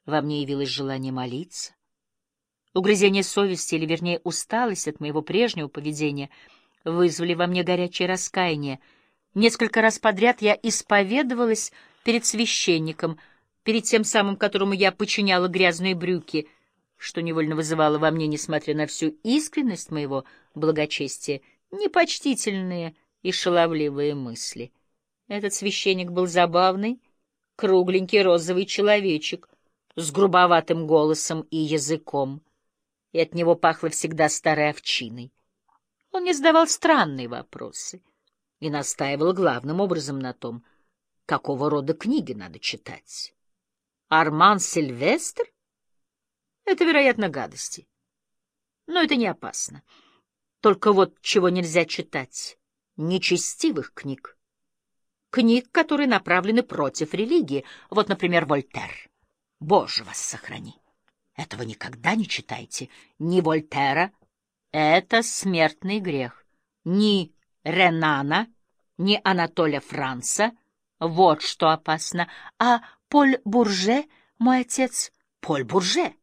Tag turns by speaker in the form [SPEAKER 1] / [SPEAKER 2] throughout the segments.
[SPEAKER 1] Во мне явилось желание молиться. Угрызение совести, или, вернее, усталость от моего прежнего поведения, вызвали во мне горячее раскаяние. Несколько раз подряд я исповедовалась перед священником, перед тем самым, которому я подчиняла грязные брюки, что невольно вызывало во мне, несмотря на всю искренность моего благочестия, непочтительные и шаловливые мысли. Этот священник был забавный, кругленький розовый человечек с грубоватым голосом и языком, и от него пахло всегда старой овчиной. Он не задавал странные вопросы и настаивал главным образом на том, какого рода книги надо читать. Арман Сильвестр? Это, вероятно, гадости. Но это не опасно. Только вот чего нельзя читать — нечестивых книг. Книг, которые направлены против религии. Вот, например, Вольтер. Боже вас сохрани! Этого никогда не читайте. Ни Вольтера — это смертный грех. Ни Ренана, ни Анатоля Франца — вот что опасно. А Поль Бурже, мой отец, Поль Бурже.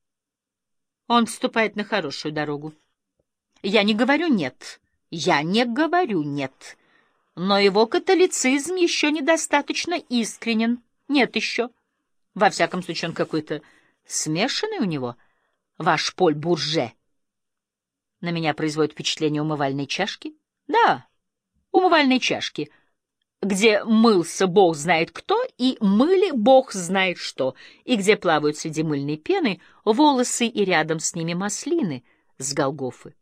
[SPEAKER 1] Он вступает на хорошую дорогу. Я не говорю «нет», я не говорю «нет», но его католицизм еще недостаточно искренен. Нет еще. Во всяком случае, он какой-то смешанный у него, ваш Поль Бурже. На меня производит впечатление умывальной чашки. Да, умывальной чашки, где мылся бог знает кто и мыли бог знает что, и где плавают среди мыльной пены волосы и рядом с ними маслины с Голгофы.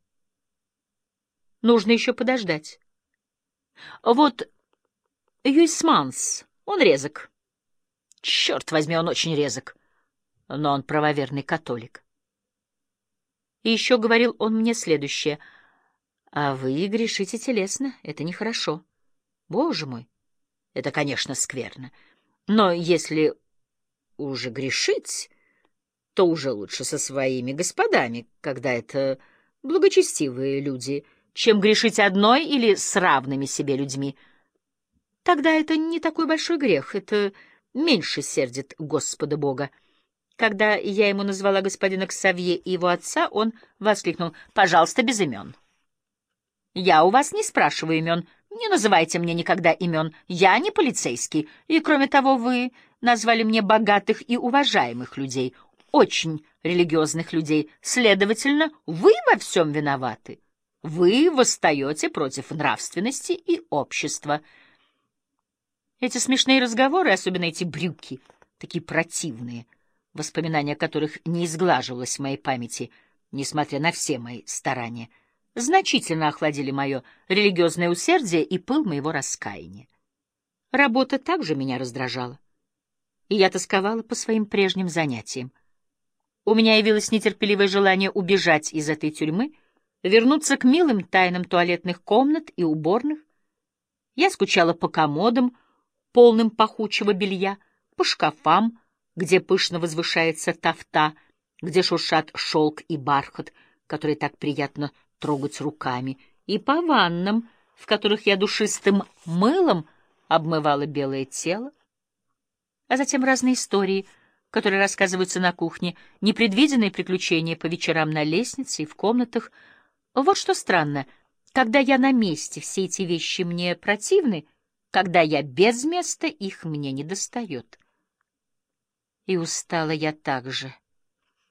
[SPEAKER 1] Нужно еще подождать. Вот Юйсманс, он резок. Черт возьми, он очень резок, но он правоверный католик. И еще говорил он мне следующее: «А вы грешите телесно, это нехорошо. Боже мой, это, конечно, скверно. Но если уже грешить, то уже лучше со своими господами, когда это благочестивые люди, чем грешить одной или с равными себе людьми. Тогда это не такой большой грех, это меньше сердит Господа Бога». Когда я ему назвала господина Ксавье и его отца, он воскликнул: «Пожалуйста, без имен. Я у вас не спрашиваю имен, не называйте мне никогда имен, я не полицейский, и, кроме того, вы назвали мне богатых и уважаемых людей, очень религиозных людей, следовательно, вы во всем виноваты. Вы восстаете против нравственности и общества». Эти смешные разговоры, особенно эти брюки, такие противные, воспоминания о которых не изглаживалось в моей памяти, несмотря на все мои старания, значительно охладили мое религиозное усердие и пыл моего раскаяния. Работа также меня раздражала, и я тосковала по своим прежним занятиям. У меня явилось нетерпеливое желание убежать из этой тюрьмы, вернуться к милым тайнам туалетных комнат и уборных. Я скучала по комодам, полным пахучего белья, по шкафам, где пышно возвышается тафта, где шуршат шелк и бархат, которые так приятно трогать руками, и по ваннам, в которых я душистым мылом обмывала белое тело, а затем разные истории, которые рассказываются на кухне, непредвиденные приключения по вечерам на лестнице и в комнатах. Вот что странно, когда я на месте, все эти вещи мне противны, когда я без места, их мне недостает. И устала я так же,